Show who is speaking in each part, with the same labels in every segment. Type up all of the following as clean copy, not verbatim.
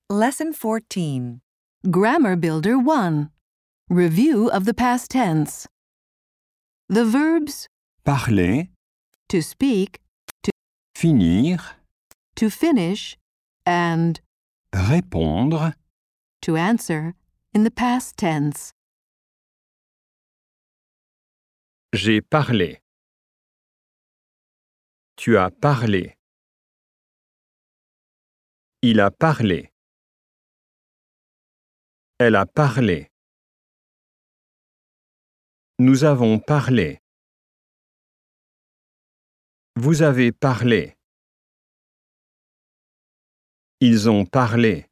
Speaker 1: Lesson 14.
Speaker 2: Grammar Builder 1. Review of the past tense. The verbs
Speaker 3: parler,
Speaker 2: to speak,
Speaker 3: finir,
Speaker 2: to finish, and
Speaker 3: répondre,
Speaker 2: to answer in the past tense.
Speaker 4: J'ai parlé. Tu as parlé. Il a parlé. Elle a parlé. Nous avons parlé. Vous avez parlé. Ils ont parlé.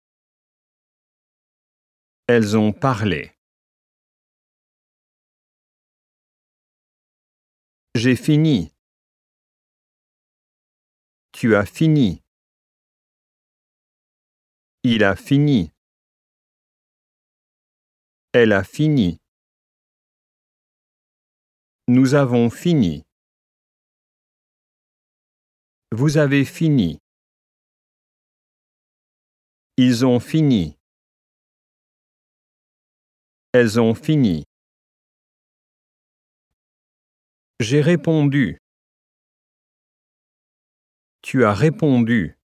Speaker 4: Elles ont parlé. J'ai fini. Tu as fini. Il a fini. Elle a fini. Nous avons fini. Vous avez fini. Ils ont fini. Elles ont fini. J'ai répondu. Tu as répondu.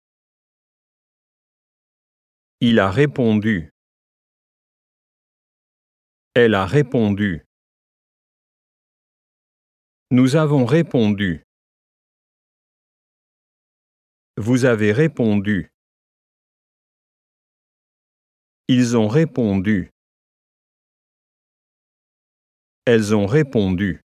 Speaker 4: Il a répondu. Elle a répondu. Nous avons répondu. Vous avez répondu. Ils ont répondu. Elles ont répondu.